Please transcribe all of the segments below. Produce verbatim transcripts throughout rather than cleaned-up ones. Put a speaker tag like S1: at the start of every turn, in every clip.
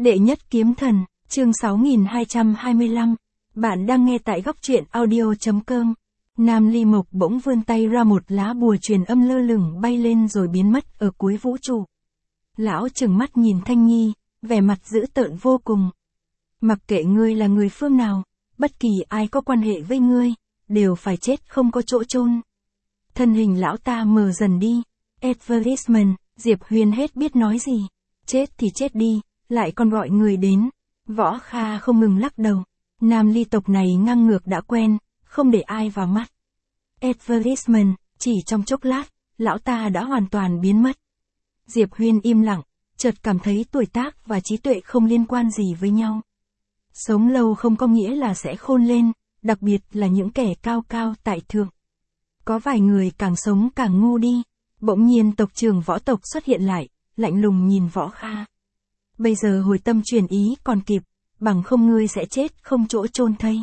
S1: Đệ nhất kiếm thần, chương sáu nghìn hai trăm hai mươi lăm. Bạn đang nghe tại góc truyện audio chấm com. Nam Ly Mộc bỗng vươn tay ra, một lá bùa truyền âm lơ lửng bay lên rồi biến mất ở cuối vũ trụ. Lão trừng mắt nhìn Thanh Nhi, vẻ mặt dữ tợn vô cùng. Mặc kệ ngươi là người phương nào, bất kỳ ai có quan hệ với ngươi, đều phải chết không có chỗ chôn. Thân hình lão ta mờ dần đi. Advertisement, Diệp Huyền hết biết nói gì. Chết thì chết đi, lại còn gọi người đến. Võ Kha không ngừng lắc đầu. Nam Ly tộc này ngang ngược đã quen, không để ai vào mắt. Advertisement, chỉ trong chốc lát, lão ta đã hoàn toàn biến mất. Diệp Huyền im lặng, chợt cảm thấy tuổi tác và trí tuệ không liên quan gì với nhau. Sống lâu không có nghĩa là sẽ khôn lên, đặc biệt là những kẻ cao cao tại thượng. Có vài người càng sống càng ngu đi. Bỗng nhiên tộc trưởng võ tộc xuất hiện lại, lạnh lùng nhìn Võ Kha. Bây giờ hồi tâm chuyển ý còn kịp, bằng không ngươi sẽ chết không chỗ chôn thây.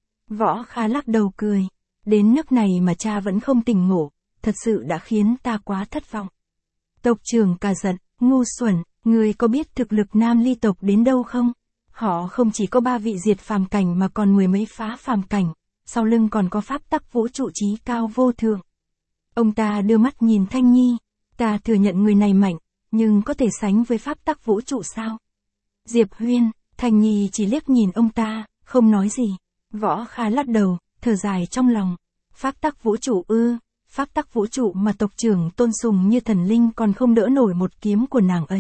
S1: Võ Kha lắc đầu cười. Đến nước này mà cha vẫn không tỉnh ngộ, thật sự đã khiến ta quá thất vọng. Tộc trưởng cả giận, ngu xuẩn, ngươi có biết thực lực Nam Ly tộc đến đâu không? Họ không chỉ có ba vị diệt phàm cảnh mà còn mười mấy phá phàm cảnh, sau lưng còn có pháp tắc vũ trụ trí cao vô thượng. Ông ta đưa mắt nhìn Thanh Nhi, ta thừa nhận người này mạnh, nhưng có thể sánh với pháp tắc vũ trụ sao? Diệp Huyên, Thanh Nhi chỉ liếc nhìn ông ta, không nói gì. Võ Kha lắc đầu, thở dài trong lòng. Pháp tắc vũ trụ ư, pháp tắc vũ trụ mà tộc trưởng tôn sùng như thần linh còn không đỡ nổi một kiếm của nàng ấy.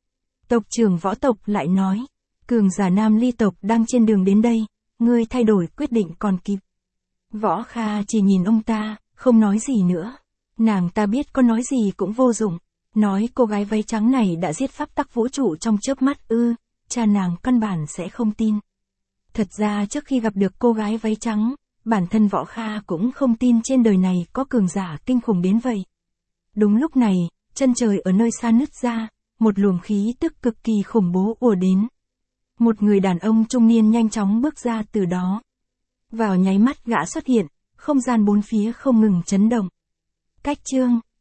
S1: Tộc trưởng võ tộc lại nói, cường giả Nam Ly tộc đang trên đường đến đây, ngươi thay đổi quyết định còn kịp. Võ Kha chỉ nhìn ông ta, không nói gì nữa. Nàng ta biết có nói gì cũng vô dụng. Nói cô gái váy trắng này đã giết pháp tắc vũ trụ trong chớp mắt ư, cha nàng căn bản sẽ không tin. Thật ra trước khi gặp được cô gái váy trắng, bản thân Võ Kha cũng không tin trên đời này có cường giả kinh khủng đến vậy. Đúng lúc này, chân trời ở nơi xa nứt ra, một luồng khí tức cực kỳ khủng bố ùa đến. Một người đàn ông trung niên nhanh chóng bước ra từ đó. Vào nháy mắt gã xuất hiện, không gian bốn phía không ngừng chấn động. Cách chương